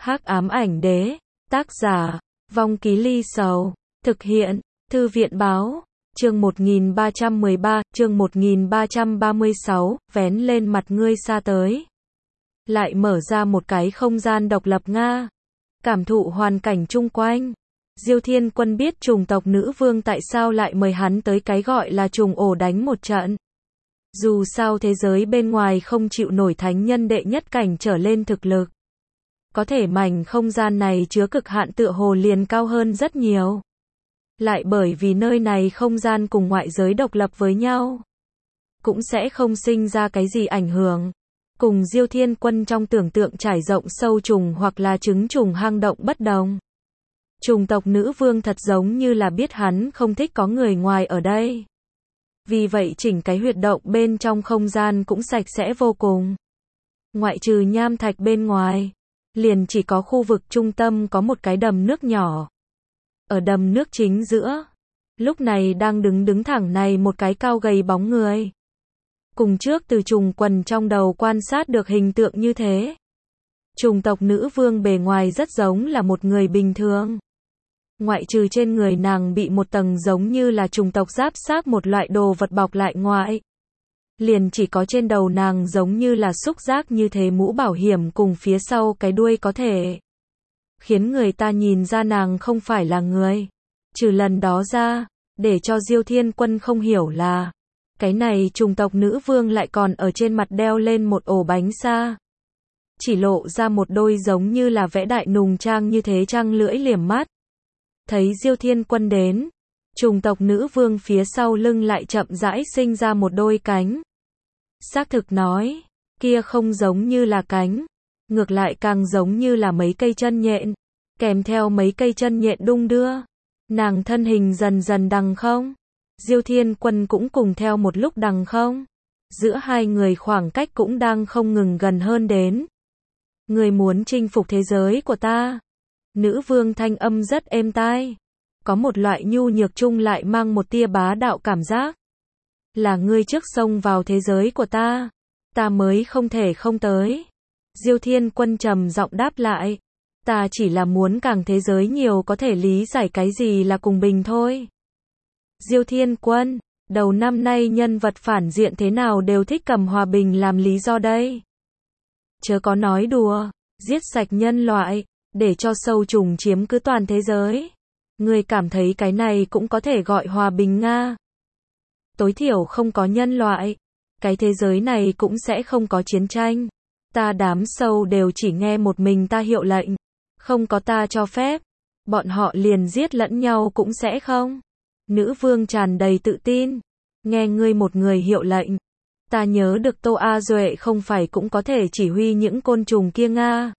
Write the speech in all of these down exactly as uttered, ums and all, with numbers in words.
Hắc ám ảnh đế, tác giả, Vong Ký Ly Sầu, thực hiện, Thư viện báo, chương một nghìn ba trăm mười ba, chương một nghìn ba trăm ba mươi sáu, vén lên mặt ngươi xa tới. Lại mở ra một cái không gian độc lập Nga. Cảm thụ hoàn cảnh chung quanh. Diêu Thiên Quân biết trùng tộc nữ vương tại sao lại mời hắn tới cái gọi là trùng ổ đánh một trận. Dù sao thế giới bên ngoài không chịu nổi thánh nhân đệ nhất cảnh trở lên thực lực. Có thể mảnh không gian này chứa cực hạn tựa hồ liền cao hơn rất nhiều. Lại bởi vì nơi này không gian cùng ngoại giới độc lập với nhau. Cũng sẽ không sinh ra cái gì ảnh hưởng. Cùng Diêu Thiên Quân trong tưởng tượng trải rộng sâu trùng hoặc là trứng trùng hang động bất đồng. Trùng tộc nữ vương thật giống như là biết hắn không thích có người ngoài ở đây. Vì vậy chỉnh cái huyệt động bên trong không gian cũng sạch sẽ vô cùng. Ngoại trừ nham thạch bên ngoài, liền chỉ có khu vực trung tâm có một cái đầm nước nhỏ. Ở đầm nước chính giữa, lúc này đang đứng đứng thẳng này một cái cao gầy bóng người. Cùng trước từ trùng quần trong đầu quan sát được hình tượng như thế. Trùng tộc nữ vương bề ngoài rất giống là một người bình thường. Ngoại trừ trên người nàng bị một tầng giống như là trùng tộc giáp xác một loại đồ vật bọc lại ngoại. Liền chỉ có trên đầu nàng giống như là xúc giác như thế mũ bảo hiểm cùng phía sau cái đuôi có thể khiến người ta nhìn ra nàng không phải là người. Trừ lần đó ra, để cho Diêu Thiên Quân không hiểu là cái này trùng tộc nữ vương lại còn ở trên mặt đeo lên một ổ bánh xa. Chỉ lộ ra một đôi giống như là vẽ đại nùng trang như thế trăng lưỡi liềm mắt. Thấy Diêu Thiên Quân đến, trùng tộc nữ vương phía sau lưng lại chậm rãi sinh ra một đôi cánh. Xác thực nói, kia không giống như là cánh, ngược lại càng giống như là mấy cây chân nhện, kèm theo mấy cây chân nhện đung đưa. Nàng thân hình dần dần đằng không. Diêu Thiên Quân cũng cùng theo một lúc đằng không. Giữa hai người khoảng cách cũng đang không ngừng gần hơn đến. Người muốn chinh phục thế giới của ta. Nữ vương thanh âm rất êm tai. Có một loại nhu nhược chung lại mang một tia bá đạo cảm giác. Là ngươi trước xông vào thế giới của ta. Ta mới không thể không tới. Diêu Thiên Quân trầm giọng đáp lại. Ta chỉ là muốn càng thế giới nhiều có thể lý giải cái gì là cùng bình thôi. Diêu Thiên Quân, đầu năm nay nhân vật phản diện thế nào đều thích cầm hòa bình làm lý do đây. Chớ có nói đùa, giết sạch nhân loại, để cho sâu trùng chiếm cứ toàn thế giới. Ngươi cảm thấy cái này cũng có thể gọi hòa bình Nga. Tối thiểu không có nhân loại, cái thế giới này cũng sẽ không có chiến tranh. Ta đám sâu đều chỉ nghe một mình ta hiệu lệnh, không có ta cho phép, bọn họ liền giết lẫn nhau cũng sẽ không. Nữ vương tràn đầy tự tin, nghe ngươi một người hiệu lệnh. Ta nhớ được Tô A Duệ không phải cũng có thể chỉ huy những côn trùng kia Nga.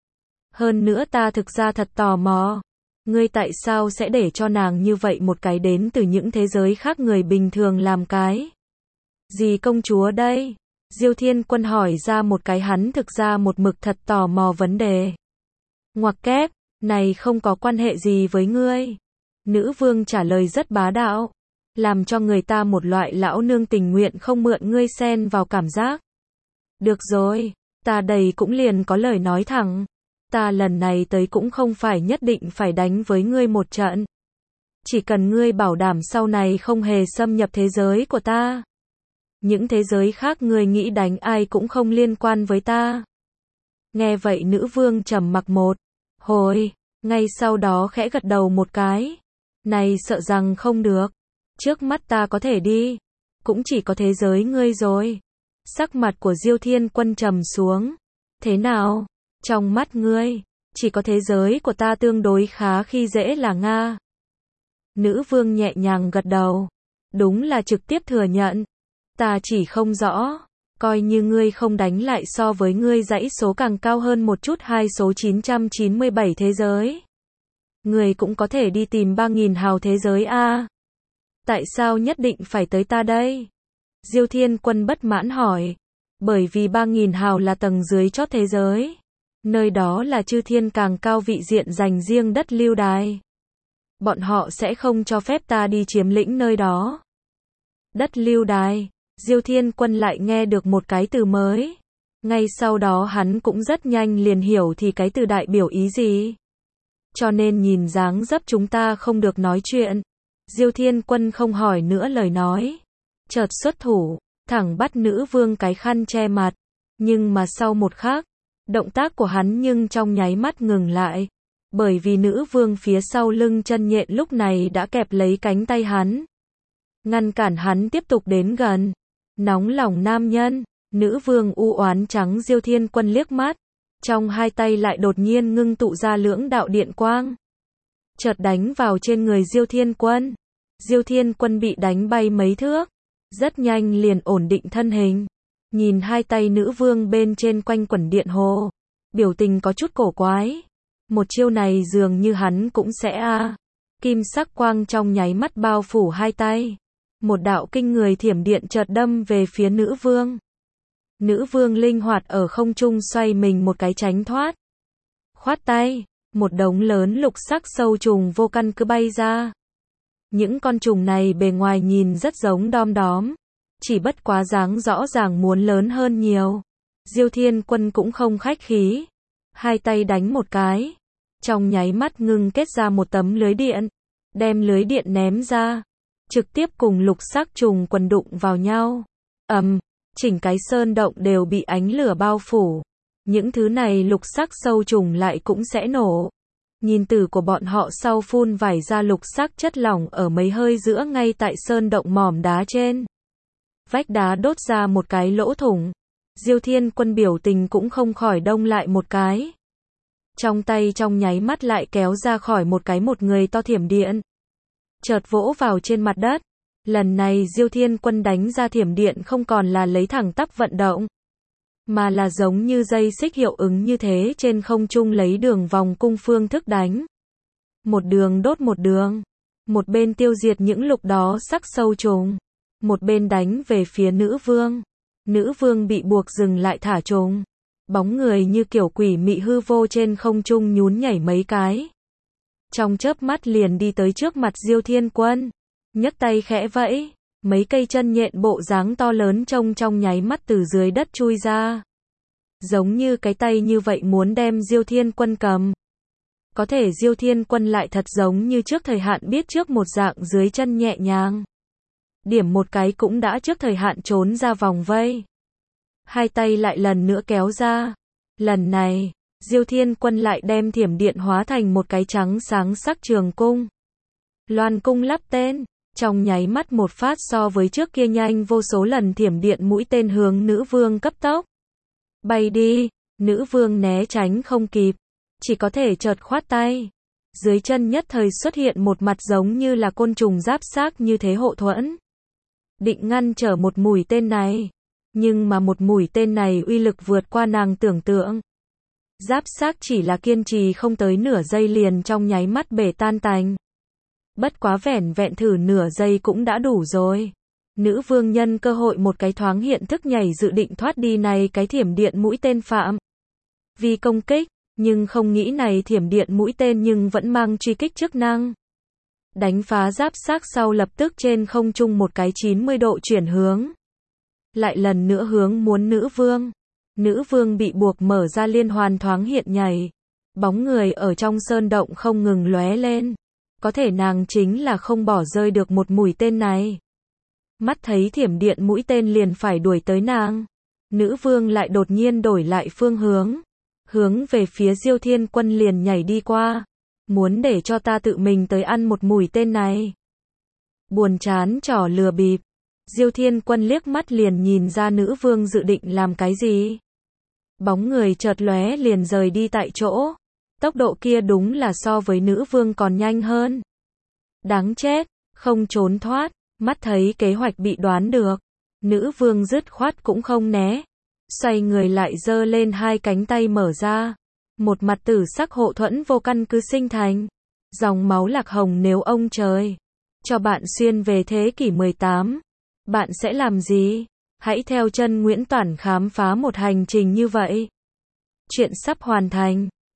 Hơn nữa ta thực ra thật tò mò, ngươi tại sao sẽ để cho nàng như vậy một cái đến từ những thế giới khác người bình thường làm cái gì công chúa đây? Diêu Thiên Quân hỏi ra một cái hắn thực ra một mực thật tò mò vấn đề. Ngoặc kép, này không có quan hệ gì với ngươi. Nữ vương trả lời rất bá đạo, làm cho người ta một loại lão nương tình nguyện không mượn ngươi xen vào cảm giác. Được rồi, ta đây cũng liền có lời nói thẳng. Ta lần này tới cũng không phải nhất định phải đánh với ngươi một trận. Chỉ cần ngươi bảo đảm sau này không hề xâm nhập thế giới của ta. Những thế giới khác ngươi nghĩ đánh ai cũng không liên quan với ta. Nghe vậy nữ vương trầm mặc một hồi, ngay sau đó khẽ gật đầu một cái. Này sợ rằng không được. Trước mắt ta có thể đi, cũng chỉ có thế giới ngươi rồi. Sắc mặt của Diêu Thiên Quân trầm xuống. Thế nào? Trong mắt ngươi, chỉ có thế giới của ta tương đối khá khi dễ là Nga. Nữ vương nhẹ nhàng gật đầu. Đúng là trực tiếp thừa nhận. Ta chỉ không rõ, coi như ngươi không đánh lại so với ngươi dãy số càng cao hơn một chút hai số chín trăm chín mươi bảy thế giới. Ngươi cũng có thể đi tìm ba nghìn hào thế giới a. Tại sao nhất định phải tới ta đây? Diêu Thiên Quân bất mãn hỏi. Bởi vì ba nghìn hào là tầng dưới chót thế giới. Nơi đó là chư thiên càng cao vị diện dành riêng đất lưu đài. Bọn họ sẽ không cho phép ta đi chiếm lĩnh nơi đó. Đất lưu đài. Diêu Thiên Quân lại nghe được một cái từ mới. Ngay sau đó hắn cũng rất nhanh liền hiểu thì cái từ đại biểu ý gì. Cho nên nhìn dáng dấp chúng ta không được nói chuyện. Diêu Thiên Quân không hỏi nữa lời nói. Chợt xuất thủ, thẳng bắt nữ vương cái khăn che mặt. Nhưng mà sau một khắc, động tác của hắn nhưng trong nháy mắt ngừng lại. Bởi vì nữ vương phía sau lưng chân nhện lúc này đã kẹp lấy cánh tay hắn. Ngăn cản hắn tiếp tục đến gần. Nóng lòng nam nhân, nữ vương u oán trắng Diêu Thiên Quân liếc mắt. Trong hai tay lại đột nhiên ngưng tụ ra lưỡng đạo điện quang. Chợt đánh vào trên người Diêu Thiên Quân. Diêu Thiên Quân bị đánh bay mấy thước. Rất nhanh liền ổn định thân hình. Nhìn hai tay nữ vương bên trên quanh quẩn điện hồ. Biểu tình có chút cổ quái. Một chiêu này dường như hắn cũng sẽ a à. Kim sắc quang trong nháy mắt bao phủ hai tay. Một đạo kinh người thiểm điện chợt đâm về phía nữ vương. Nữ vương linh hoạt ở không trung xoay mình một cái tránh thoát. Khoát tay, một đống lớn lục sắc sâu trùng vô căn cứ bay ra. Những con trùng này bề ngoài nhìn rất giống đom đóm. Chỉ bất quá dáng rõ ràng muốn lớn hơn nhiều. Diêu Thiên Quân cũng không khách khí. Hai tay đánh một cái. Trong nháy mắt ngưng kết ra một tấm lưới điện. Đem lưới điện ném ra. Trực tiếp cùng lục sắc trùng quần đụng vào nhau. Ầm, chỉnh cái sơn động đều bị ánh lửa bao phủ. Những thứ này lục sắc sâu trùng lại cũng sẽ nổ. Nhìn từ của bọn họ sau phun vải ra lục sắc chất lỏng ở mấy hơi giữa ngay tại sơn động mỏm đá trên. Vách đá đốt ra một cái lỗ thủng. Diêu Thiên Quân biểu tình cũng không khỏi đông lại một cái. Trong tay trong nháy mắt lại kéo ra khỏi một cái một người to thiểm điện. Chợt vỗ vào trên mặt đất. Lần này Diêu Thiên Quân đánh ra thiểm điện không còn là lấy thẳng tắp vận động. Mà là giống như dây xích hiệu ứng như thế trên không trung lấy đường vòng cung phương thức đánh. Một đường đốt một đường. Một bên tiêu diệt những lục đó sắc sâu trùng. Một bên đánh về phía nữ vương. Nữ vương bị buộc dừng lại thả trùng. Bóng người như kiểu quỷ mị hư vô trên không trung nhún nhảy mấy cái. Trong chớp mắt liền đi tới trước mặt Diêu Thiên Quân. Nhấc tay khẽ vẫy. Mấy cây chân nhện bộ dáng to lớn trông trong nháy mắt từ dưới đất chui ra. Giống như cái tay như vậy muốn đem Diêu Thiên Quân cầm. Có thể Diêu Thiên Quân lại thật giống như trước thời hạn biết trước một dạng dưới chân nhẹ nhàng. Điểm một cái cũng đã trước thời hạn trốn ra vòng vây. Hai tay lại lần nữa kéo ra. Lần này, Diêu Thiên Quân lại đem thiểm điện hóa thành một cái trắng sáng sắc trường cung. Loan cung lắp tên. Trong nháy mắt một phát so với trước kia nhanh vô số lần thiểm điện mũi tên hướng nữ vương cấp tốc. Bay đi, nữ vương né tránh không kịp. Chỉ có thể chợt khoát tay. Dưới chân nhất thời xuất hiện một mặt giống như là côn trùng giáp xác như thế hộ thuẫn. Định ngăn trở một mũi tên này. Nhưng mà một mũi tên này uy lực vượt qua nàng tưởng tượng. Giáp xác chỉ là kiên trì không tới nửa giây liền trong nháy mắt bể tan tành. Bất quá vẻn vẹn thử nửa giây cũng đã đủ rồi. Nữ vương nhân cơ hội một cái thoáng hiện thức nhảy dự định thoát đi này cái thiểm điện mũi tên phạm. Vì công kích, nhưng không nghĩ này thiểm điện mũi tên nhưng vẫn mang truy kích chức năng. Đánh phá giáp xác sau lập tức trên không trung một cái chín mươi độ chuyển hướng. Lại lần nữa hướng muốn nữ vương. Nữ vương bị buộc mở ra liên hoàn thoáng hiện nhảy. Bóng người ở trong sơn động không ngừng lóe lên. Có thể nàng chính là không bỏ rơi được một mũi tên này. Mắt thấy thiểm điện mũi tên liền phải đuổi tới nàng. Nữ vương lại đột nhiên đổi lại phương hướng. Hướng về phía Diêu Thiên Quân liền nhảy đi qua. Muốn để cho ta tự mình tới ăn một mũi tên này. Buồn chán trò lừa bịp. Diêu Thiên Quân liếc mắt liền nhìn ra nữ vương dự định làm cái gì. Bóng người chợt lóe liền rời đi tại chỗ. Tốc độ kia đúng là so với nữ vương còn nhanh hơn. Đáng chết, không trốn thoát, mắt thấy kế hoạch bị đoán được. Nữ vương dứt khoát cũng không né. Xoay người lại giơ lên hai cánh tay mở ra. Một mặt tử sắc hộ thuẫn vô căn cứ sinh thành. Dòng máu lạc hồng nếu ông trời cho bạn xuyên về thế kỷ mười tám. Bạn sẽ làm gì? Hãy theo chân Nguyễn Toản khám phá một hành trình như vậy. Chuyện sắp hoàn thành.